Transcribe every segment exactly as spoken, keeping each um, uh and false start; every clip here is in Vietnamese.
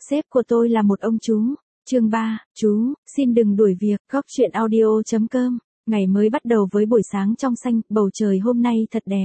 Sếp của tôi là một ông chú. Chương ba, chú, xin đừng đuổi việc. Góc chuyện audio chấm com. Ngày mới bắt đầu với buổi sáng trong xanh, bầu trời hôm nay thật đẹp.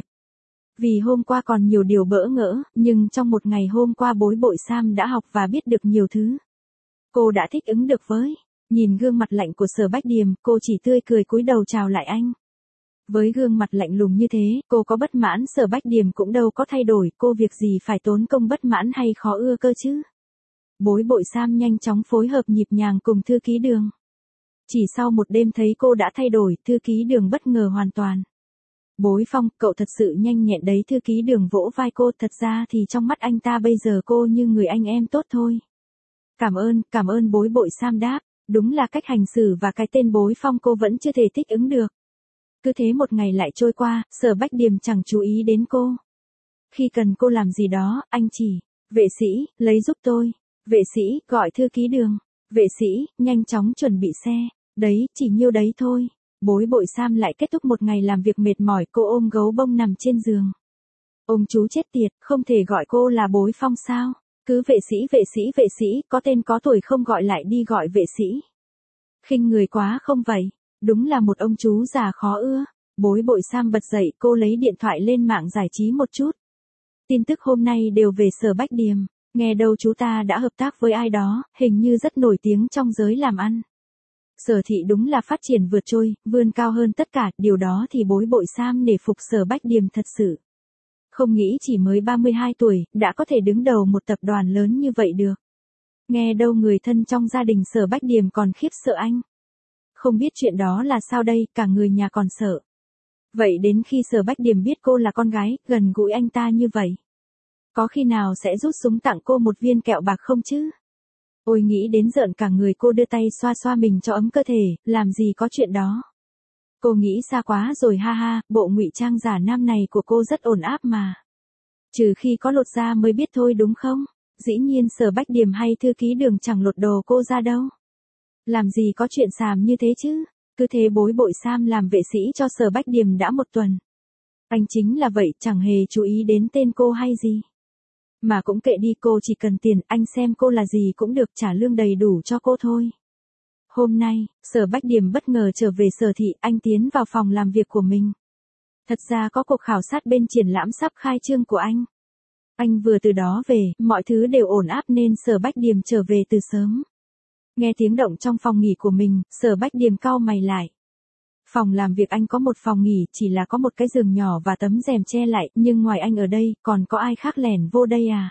Vì hôm qua còn nhiều điều bỡ ngỡ, nhưng trong một ngày hôm qua bối bội Sam đã học và biết được nhiều thứ. Cô đã thích ứng được với. Nhìn gương mặt lạnh của Sở Bách Điềm, cô chỉ tươi cười cúi đầu chào lại anh. Với gương mặt lạnh lùng như thế, cô có bất mãn Sở Bách Điềm cũng đâu có thay đổi, cô việc gì phải tốn công bất mãn hay khó ưa cơ chứ. Bối bội Sam nhanh chóng phối hợp nhịp nhàng cùng thư ký Đường. Chỉ sau một đêm thấy cô đã thay đổi, thư ký Đường bất ngờ hoàn toàn. Bối Phong, cậu thật sự nhanh nhẹn đấy. Thư ký Đường vỗ vai cô, thật ra thì trong mắt anh ta bây giờ cô như người anh em tốt thôi. Cảm ơn, cảm ơn bối bội Sam đáp, đúng là cách hành xử và cái tên Bối Phong cô vẫn chưa thể thích ứng được. Cứ thế một ngày lại trôi qua, Sở Bách Điềm chẳng chú ý đến cô. Khi cần cô làm gì đó, anh chỉ, vệ sĩ, lấy giúp tôi. Vệ sĩ, gọi thư ký Đường. Vệ sĩ, nhanh chóng chuẩn bị xe. Đấy, chỉ nhiêu đấy thôi. Bối bội Sam lại kết thúc một ngày làm việc mệt mỏi, cô ôm gấu bông nằm trên giường. Ông chú chết tiệt, không thể gọi cô là Bối Phong sao? Cứ vệ sĩ vệ sĩ vệ sĩ, có tên có tuổi không gọi lại đi gọi vệ sĩ. Khinh người quá không vậy? Đúng là một ông chú già khó ưa. Bối bội Sam bật dậy, cô lấy điện thoại lên mạng giải trí một chút. Tin tức hôm nay đều về Sở Bách Điềm. Nghe đâu chú ta đã hợp tác với ai đó, hình như rất nổi tiếng trong giới làm ăn. Sở thị đúng là phát triển vượt trội, vươn cao hơn tất cả, điều đó thì bối bội Sam nể phục Sở Bách Điềm thật sự. Không nghĩ chỉ mới ba mươi hai tuổi, đã có thể đứng đầu một tập đoàn lớn như vậy được. Nghe đâu người thân trong gia đình Sở Bách Điềm còn khiếp sợ anh. Không biết chuyện đó là sao đây, cả người nhà còn sợ. Vậy đến khi Sở Bách Điềm biết cô là con gái, gần gũi anh ta như vậy. Có khi nào sẽ rút súng tặng cô một viên kẹo bạc không chứ? Ôi nghĩ đến rợn cả người, cô đưa tay xoa xoa mình cho ấm cơ thể, làm gì có chuyện đó. Cô nghĩ xa quá rồi ha ha, bộ ngụy trang giả nam này của cô rất ổn áp mà. Trừ khi có lột da mới biết thôi đúng không? Dĩ nhiên Sở Bách Điềm hay thư ký Đường chẳng lột đồ cô ra đâu. Làm gì có chuyện xàm như thế chứ? Cứ thế bối bội Sam làm vệ sĩ cho Sở Bách Điềm đã một tuần. Anh chính là vậy, chẳng hề chú ý đến tên cô hay gì. Mà cũng kệ đi, cô chỉ cần tiền, anh xem cô là gì cũng được, trả lương đầy đủ cho cô thôi. Hôm nay, Sở Bách Điềm bất ngờ trở về Sở thị, anh tiến vào phòng làm việc của mình. Thật ra có cuộc khảo sát bên triển lãm sắp khai trương của anh. Anh vừa từ đó về, mọi thứ đều ổn áp nên Sở Bách Điềm trở về từ sớm. Nghe tiếng động trong phòng nghỉ của mình, Sở Bách Điềm cau mày lại. Phòng làm việc anh có một phòng nghỉ, chỉ là có một cái giường nhỏ và tấm rèm che lại, nhưng ngoài anh ở đây, còn có ai khác lẻn vô đây à?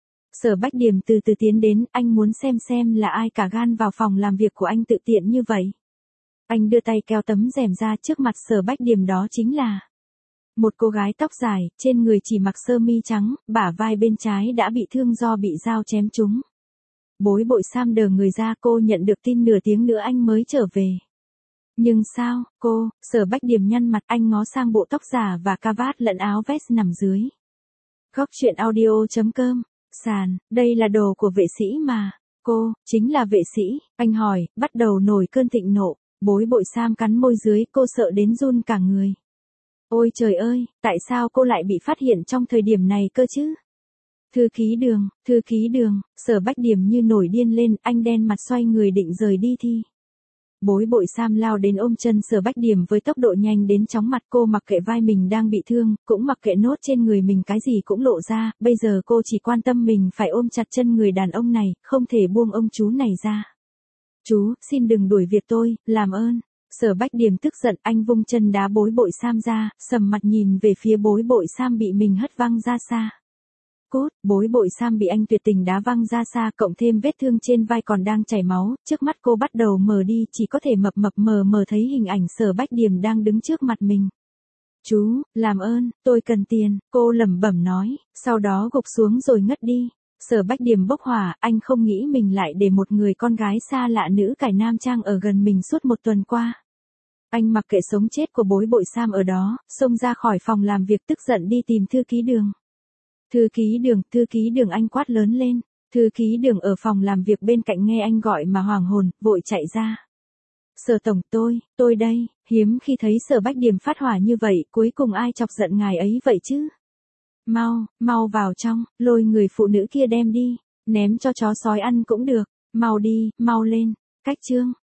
Sở Bách Điềm từ từ tiến đến, anh muốn xem xem là ai cả gan vào phòng làm việc của anh tự tiện như vậy. Anh đưa tay kéo tấm rèm ra, trước mặt Sở Bách Điềm đó chính là một cô gái tóc dài, trên người chỉ mặc sơ mi trắng, bả vai bên trái đã bị thương do bị dao chém trúng. Bối bội Sam đờ người ra, cô nhận được tin nửa tiếng nữa anh mới trở về. Nhưng sao, cô? Sở Bách Điềm nhăn mặt, anh ngó sang bộ tóc giả và cà vạt lẫn áo vest nằm dưới. Góc chuyện audio chấm com. Sàn, đây là đồ của vệ sĩ mà. Cô, chính là vệ sĩ, anh hỏi, bắt đầu nổi cơn thịnh nộ. Bối bội Sam cắn môi dưới, cô sợ đến run cả người. Ôi trời ơi, tại sao cô lại bị phát hiện trong thời điểm này cơ chứ? Thư ký Đường, thư ký Đường, Sở Bách Điềm như nổi điên lên, anh đen mặt xoay người định rời đi thì. Bối bội Sam lao đến ôm chân Sở Bách Điềm với tốc độ nhanh đến chóng mặt, cô mặc kệ vai mình đang bị thương, cũng mặc kệ nốt trên người mình cái gì cũng lộ ra, bây giờ cô chỉ quan tâm mình phải ôm chặt chân người đàn ông này, không thể buông ông chú này ra. Chú, xin đừng đuổi việc tôi, làm ơn. Sở Bách Điềm tức giận, anh vung chân đá bối bội Sam ra, sầm mặt nhìn về phía bối bội Sam bị mình hất văng ra xa. Cút, bối bội Sam bị anh tuyệt tình đá văng ra xa, cộng thêm vết thương trên vai còn đang chảy máu, trước mắt cô bắt đầu mờ đi, chỉ có thể mập mập mờ mờ thấy hình ảnh Sở Bách Điềm đang đứng trước mặt mình. Chú, làm ơn, tôi cần tiền, cô lẩm bẩm nói, sau đó gục xuống rồi ngất đi. Sở Bách Điềm bốc hỏa, anh không nghĩ mình lại để một người con gái xa lạ nữ cải nam trang ở gần mình suốt một tuần qua. Anh mặc kệ sống chết của bối bội Sam ở đó, xông ra khỏi phòng làm việc tức giận đi tìm thư ký Đường. Thư ký Đường, thư ký Đường, anh quát lớn lên. Thư ký Đường ở phòng làm việc bên cạnh nghe anh gọi mà hoàng hồn, vội chạy ra. Sở tổng, tôi, tôi đây, hiếm khi thấy Sở Bách Điềm phát hỏa như vậy, cuối cùng ai chọc giận ngài ấy vậy chứ? Mau, mau vào trong, lôi người phụ nữ kia đem đi. Ném cho chó sói ăn cũng được, mau đi, mau lên. Cách chương